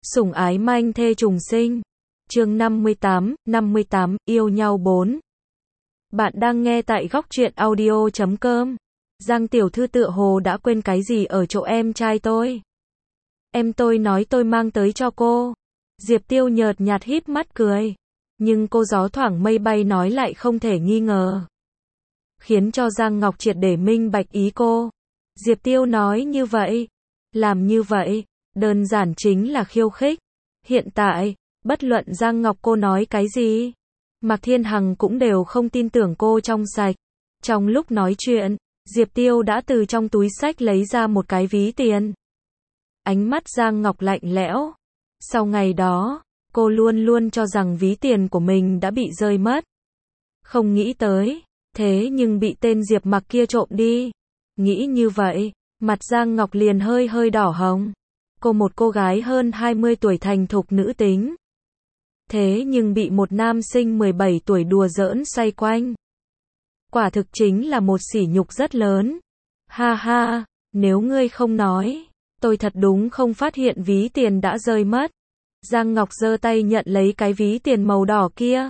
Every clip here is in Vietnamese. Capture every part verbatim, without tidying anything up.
Sủng ái manh thê trùng sinh. Chương năm mươi tám, năm mươi tám, yêu nhau bốn. Bạn đang nghe tại góc truyện audio chấm com. Giang tiểu thư tựa hồ đã quên cái gì ở chỗ em trai tôi. Em tôi nói tôi mang tới cho cô. Diệp Tiêu nhợt nhạt híp mắt cười. Nhưng cô gió thoảng mây bay nói lại không thể nghi ngờ. Khiến cho Giang Ngọc triệt để minh bạch ý cô. Diệp Tiêu nói như vậy. Làm như vậy. Đơn giản chính là khiêu khích. Hiện tại, bất luận Giang Ngọc cô nói cái gì, Mạc Thiên Hằng cũng đều không tin tưởng cô trong sạch. Trong lúc nói chuyện, Diệp Tiêu đã từ trong túi xách lấy ra một cái ví tiền. Ánh mắt Giang Ngọc lạnh lẽo. Sau ngày đó, cô luôn luôn cho rằng ví tiền của mình đã bị rơi mất. Không nghĩ tới, thế nhưng bị tên Diệp Mặc kia trộm đi. Nghĩ như vậy, mặt Giang Ngọc liền hơi hơi đỏ hồng. Cô một cô gái hơn hai mươi tuổi thành thục nữ tính. Thế nhưng bị một nam sinh mười bảy tuổi đùa giỡn xoay quanh. Quả thực chính là một sỉ nhục rất lớn. Ha ha, nếu ngươi không nói, tôi thật đúng không phát hiện ví tiền đã rơi mất. Giang Ngọc giơ tay nhận lấy cái ví tiền màu đỏ kia.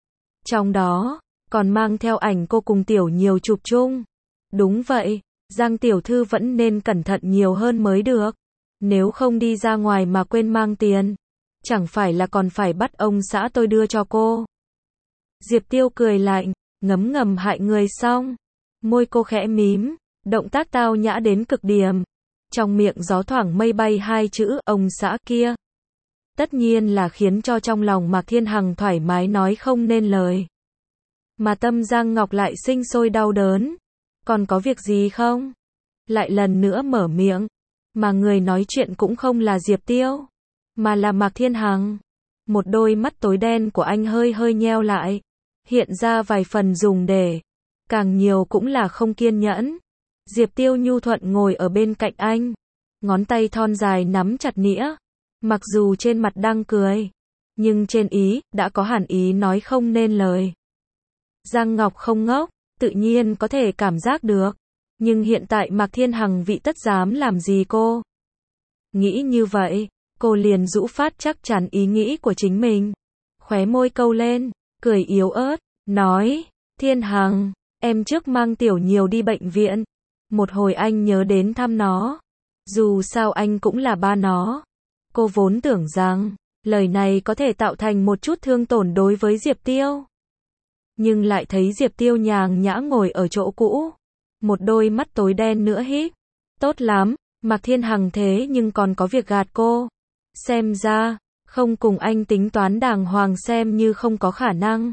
Trong đó, còn mang theo ảnh cô cùng Tiểu Nhiều chụp chung. Đúng vậy, Giang tiểu thư vẫn nên cẩn thận nhiều hơn mới được. Nếu không đi ra ngoài mà quên mang tiền, chẳng phải là còn phải bắt ông xã tôi đưa cho cô. Diệp Tiêu cười lạnh, ngấm ngầm hại người xong. Môi cô khẽ mím, động tác tao nhã đến cực điểm. Trong miệng gió thoảng mây bay hai chữ ông xã kia. Tất nhiên là khiến cho trong lòng Mạc Thiên Hằng thoải mái nói không nên lời. Mà tâm Giang Ngọc lại sinh sôi đau đớn. Còn có việc gì không? Lại lần nữa mở miệng. Mà người nói chuyện cũng không là Diệp Tiêu, mà là Mạc Thiên Hằng. Một đôi mắt tối đen của anh hơi hơi nheo lại, hiện ra vài phần dùng để, càng nhiều cũng là không kiên nhẫn. Diệp Tiêu nhu thuận ngồi ở bên cạnh anh, ngón tay thon dài nắm chặt nĩa, mặc dù trên mặt đang cười, nhưng trên ý, đã có hẳn ý nói không nên lời. Giang Ngọc không ngốc, tự nhiên có thể cảm giác được. Nhưng hiện tại Mạc Thiên Hằng vị tất dám làm gì cô? Nghĩ như vậy, cô liền rũ phát chắc chắn ý nghĩ của chính mình. Khóe môi câu lên, cười yếu ớt, nói, Thiên Hằng, em trước mang Tiểu Nhiều đi bệnh viện. Một hồi anh nhớ đến thăm nó. Dù sao anh cũng là ba nó. Cô vốn tưởng rằng, lời này có thể tạo thành một chút thương tổn đối với Diệp Tiêu. Nhưng lại thấy Diệp Tiêu nhàng nhã ngồi ở chỗ cũ. Một đôi mắt tối đen nữa híp. Tốt lắm, Mạc Thiên Hằng thế nhưng còn có việc gạt cô. Xem ra, không cùng anh tính toán đàng hoàng xem như không có khả năng.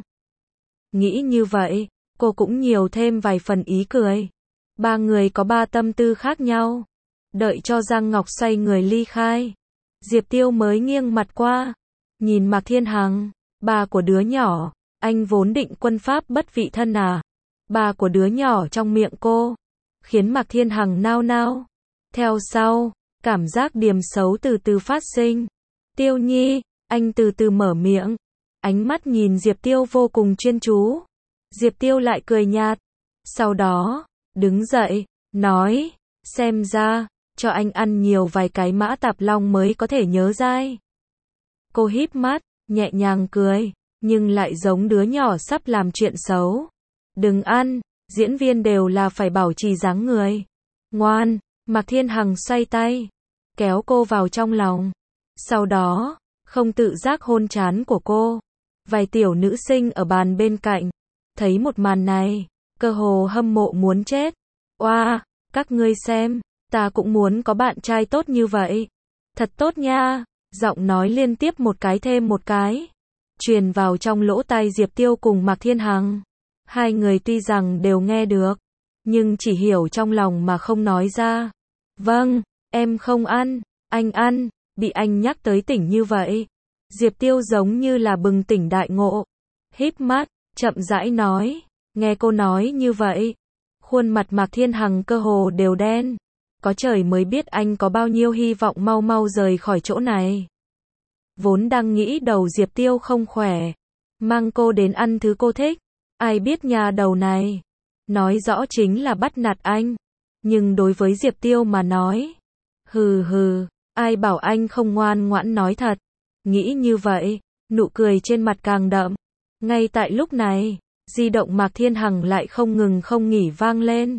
Nghĩ như vậy, cô cũng nhiều thêm vài phần ý cười. Ba người có ba tâm tư khác nhau. Đợi cho Giang Ngọc xoay người ly khai. Diệp Tiêu mới nghiêng mặt qua. Nhìn Mạc Thiên Hằng, ba của đứa nhỏ, anh vốn định quân pháp bất vị thân à. Ba của đứa nhỏ trong miệng cô, khiến Mạc Thiên Hằng nao nao. Theo sau, cảm giác điềm xấu từ từ phát sinh. Tiêu Nhi, anh từ từ mở miệng. Ánh mắt nhìn Diệp Tiêu vô cùng chuyên chú. Diệp Tiêu lại cười nhạt. Sau đó, đứng dậy, nói, xem ra, cho anh ăn nhiều vài cái mã tạp long mới có thể nhớ dai. Cô híp mắt, nhẹ nhàng cười, nhưng lại giống đứa nhỏ sắp làm chuyện xấu. Đừng ăn, diễn viên đều là phải bảo trì dáng người. Ngoan, Mạc Thiên Hằng xoay tay, kéo cô vào trong lòng. Sau đó, không tự giác hôn trán của cô. Vài tiểu nữ sinh ở bàn bên cạnh, thấy một màn này, cơ hồ hâm mộ muốn chết. Oa, các ngươi xem, ta cũng muốn có bạn trai tốt như vậy. Thật tốt nha, giọng nói liên tiếp một cái thêm một cái. Truyền vào trong lỗ tai Diệp Tiêu cùng Mạc Thiên Hằng. Hai người tuy rằng đều nghe được, nhưng chỉ hiểu trong lòng mà không nói ra. Vâng, em không ăn, anh ăn, bị anh nhắc tới tỉnh như vậy. Diệp Tiêu giống như là bừng tỉnh đại ngộ. Híp mắt, chậm rãi nói, nghe cô nói như vậy. Khuôn mặt Mạc Thiên Hằng cơ hồ đều đen. Có trời mới biết anh có bao nhiêu hy vọng mau mau rời khỏi chỗ này. Vốn đang nghĩ đầu Diệp Tiêu không khỏe, mang cô đến ăn thứ cô thích. Ai biết nhà đầu này, nói rõ chính là bắt nạt anh. Nhưng đối với Diệp Tiêu mà nói, hừ hừ, Ai bảo anh không ngoan ngoãn nói thật. Nghĩ như vậy, nụ cười trên mặt càng đậm. Ngay tại lúc này, di động Mạc Thiên Hằng lại không ngừng không nghỉ vang lên.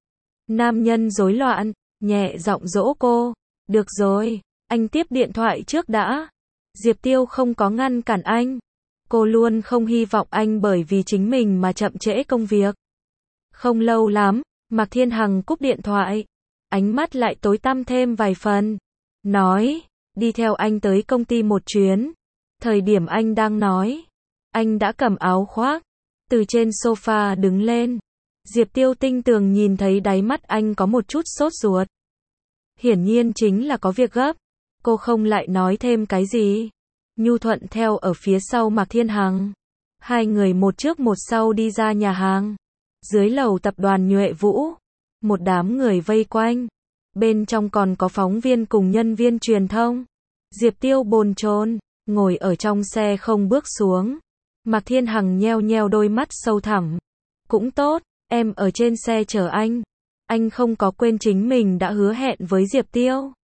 Nam nhân rối loạn, nhẹ giọng dỗ cô. Được rồi, anh tiếp điện thoại trước đã. Diệp Tiêu không có ngăn cản anh. Cô luôn không hy vọng anh bởi vì chính mình mà chậm trễ công việc. Không lâu lắm, Mạc Thiên Hằng cúp điện thoại. Ánh mắt lại tối tăm thêm vài phần. Nói, đi theo anh tới công ty một chuyến. Thời điểm anh đang nói, anh đã cầm áo khoác, từ trên sofa đứng lên. Diệp Tiêu tinh tường nhìn thấy đáy mắt anh có một chút sốt ruột. Hiển nhiên chính là có việc gấp. Cô không lại nói thêm cái gì. Nhu thuận theo ở phía sau Mạc Thiên Hằng. Hai người một trước một sau đi ra nhà hàng. Dưới lầu tập đoàn Nhuệ Vũ, một đám người vây quanh. Bên trong còn có phóng viên cùng nhân viên truyền thông. Diệp Tiêu bồn chồn, ngồi ở trong xe không bước xuống. Mạc Thiên Hằng nheo nheo đôi mắt sâu thẳm. Cũng tốt, em ở trên xe chờ anh. Anh không có quên chính mình đã hứa hẹn với Diệp Tiêu.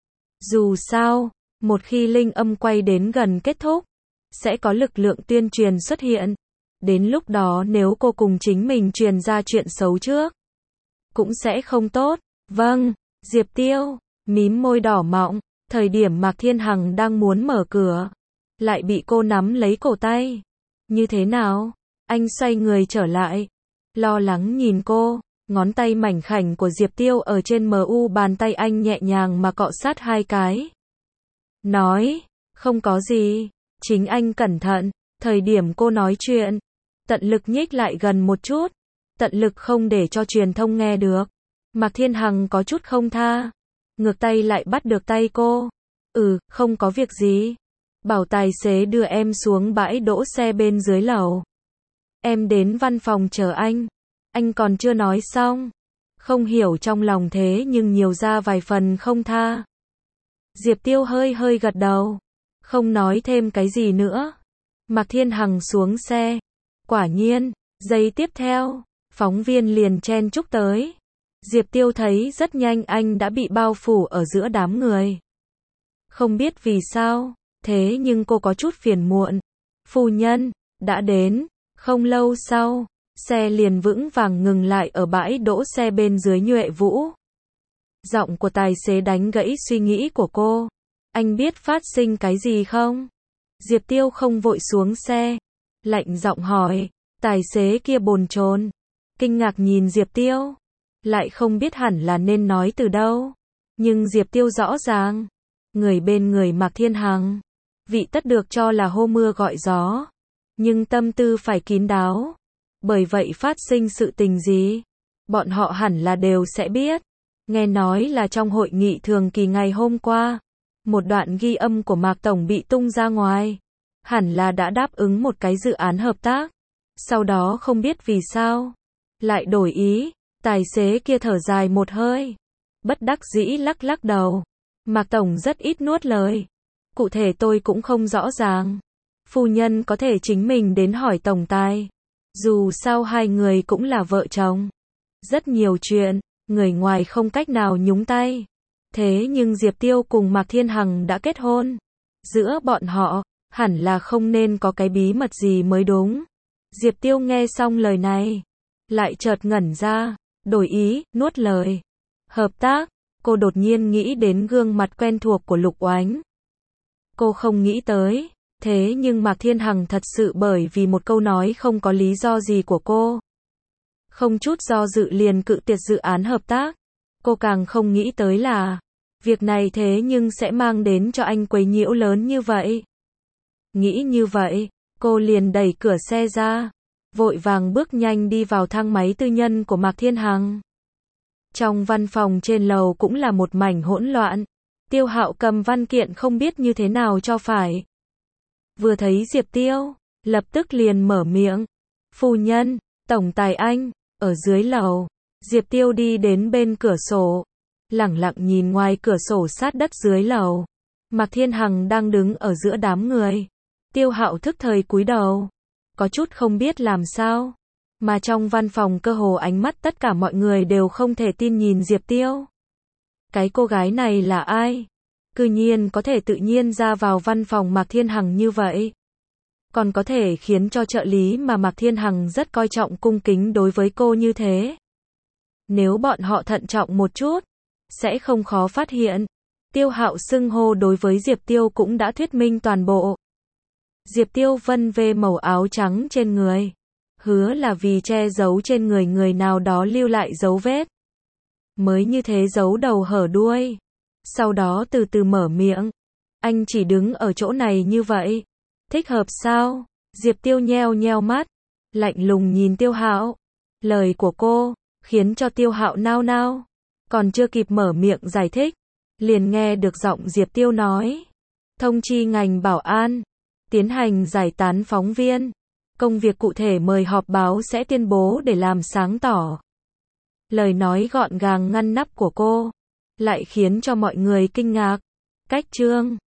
Dù sao, một khi linh âm quay đến gần kết thúc, sẽ có lực lượng tuyên truyền xuất hiện. Đến lúc đó nếu cô cùng chính mình truyền ra chuyện xấu trước, cũng sẽ không tốt. Vâng, Diệp Tiêu, mím môi đỏ mọng, thời điểm Mạc Thiên Hằng đang muốn mở cửa, lại bị cô nắm lấy cổ tay. Như thế nào? Anh xoay người trở lại, lo lắng nhìn cô, ngón tay mảnh khảnh của Diệp Tiêu ở trên mu bàn tay anh nhẹ nhàng mà cọ sát hai cái. Nói, không có gì, chính anh cẩn thận. Thời điểm cô nói chuyện, tận lực nhích lại gần một chút, tận lực không để cho truyền thông nghe được. Mạc Thiên Hằng có chút không tha, ngược tay lại bắt được tay cô. Ừ, không có việc gì. Bảo tài xế đưa em xuống bãi đỗ xe bên dưới lầu. Em đến văn phòng chờ anh. Anh còn chưa nói xong. Không hiểu trong lòng thế nhưng nhiều ra vài phần không tha. Diệp Tiêu hơi hơi gật đầu, không nói thêm cái gì nữa. Mạc Thiên Hằng xuống xe. Quả nhiên, giây tiếp theo, phóng viên liền chen chúc tới. Diệp Tiêu thấy rất nhanh anh đã bị bao phủ ở giữa đám người. Không biết vì sao, thế nhưng cô có chút phiền muộn. Phu nhân, đã đến. Không lâu sau, xe liền vững vàng ngừng lại ở bãi đỗ xe bên dưới Nhuệ Vũ. Giọng của tài xế đánh gãy suy nghĩ của cô. Anh biết phát sinh cái gì không? Diệp Tiêu không vội xuống xe, lạnh giọng hỏi. Tài xế kia bồn chồn, kinh ngạc nhìn Diệp Tiêu, lại không biết hẳn là nên nói từ đâu. Nhưng Diệp Tiêu rõ ràng, người bên người Mạc Thiên Hằng, vị tất được cho là hô mưa gọi gió, nhưng tâm tư phải kín đáo. Bởi vậy phát sinh sự tình gì, bọn họ hẳn là đều sẽ biết. Nghe nói là trong hội nghị thường kỳ ngày hôm qua, một đoạn ghi âm của Mạc Tổng bị tung ra ngoài. Hẳn là đã đáp ứng một cái dự án hợp tác. Sau đó không biết vì sao, lại đổi ý. Tài xế kia thở dài một hơi, bất đắc dĩ lắc lắc đầu. Mạc Tổng rất ít nuốt lời. Cụ thể tôi cũng không rõ ràng. Phu nhân có thể chính mình đến hỏi tổng tài. Dù sao hai người cũng là vợ chồng. Rất nhiều chuyện, người ngoài không cách nào nhúng tay. Thế nhưng Diệp Tiêu cùng Mạc Thiên Hằng đã kết hôn. Giữa bọn họ, hẳn là không nên có cái bí mật gì mới đúng. Diệp Tiêu nghe xong lời này, lại chợt ngẩn ra, đổi ý, nuốt lời. Hợp tác, cô đột nhiên nghĩ đến gương mặt quen thuộc của Lục Oánh. Cô không nghĩ tới, thế nhưng Mạc Thiên Hằng thật sự bởi vì một câu nói không có lý do gì của cô, không chút do dự liền cự tuyệt dự án hợp tác. Cô càng không nghĩ tới là, việc này thế nhưng sẽ mang đến cho anh quấy nhiễu lớn như vậy. Nghĩ như vậy, cô liền đẩy cửa xe ra, vội vàng bước nhanh đi vào thang máy tư nhân của Mạc Thiên Hằng. Trong văn phòng trên lầu cũng là một mảnh hỗn loạn. Tiêu Hạo cầm văn kiện không biết như thế nào cho phải. Vừa thấy Diệp Tiêu, lập tức liền mở miệng. Phu nhân, tổng tài anh, ở dưới lầu. Diệp Tiêu đi đến bên cửa sổ, lẳng lặng nhìn ngoài cửa sổ sát đất dưới lầu. Mạc Thiên Hằng đang đứng ở giữa đám người. Tiêu Hạo thức thời cúi đầu, có chút không biết làm sao. Mà trong văn phòng cơ hồ ánh mắt tất cả mọi người đều không thể tin nhìn Diệp Tiêu. Cái cô gái này là ai? Cư nhiên có thể tự nhiên ra vào văn phòng Mạc Thiên Hằng như vậy. Còn có thể khiến cho trợ lý mà Mạc Thiên Hằng rất coi trọng cung kính đối với cô như thế. Nếu bọn họ thận trọng một chút, sẽ không khó phát hiện. Tiêu Hạo xưng hô đối với Diệp Tiêu cũng đã thuyết minh toàn bộ. Diệp Tiêu vân vê màu áo trắng trên người. Hứa là vì che giấu trên người người nào đó lưu lại dấu vết. Mới như thế giấu đầu hở đuôi. Sau đó từ từ mở miệng. Anh chỉ đứng ở chỗ này như vậy. Thích hợp sao? Diệp Tiêu nheo nheo mắt. Lạnh lùng nhìn Tiêu Hạo. Lời của cô khiến cho Tiêu Hạo nao nao. Còn chưa kịp mở miệng giải thích. Liền nghe được giọng Diệp Tiêu nói. Thông chi ngành bảo an. Tiến hành giải tán phóng viên. Công việc cụ thể mời họp báo sẽ tuyên bố để làm sáng tỏ. Lời nói gọn gàng ngăn nắp của cô lại khiến cho mọi người kinh ngạc. Cách chương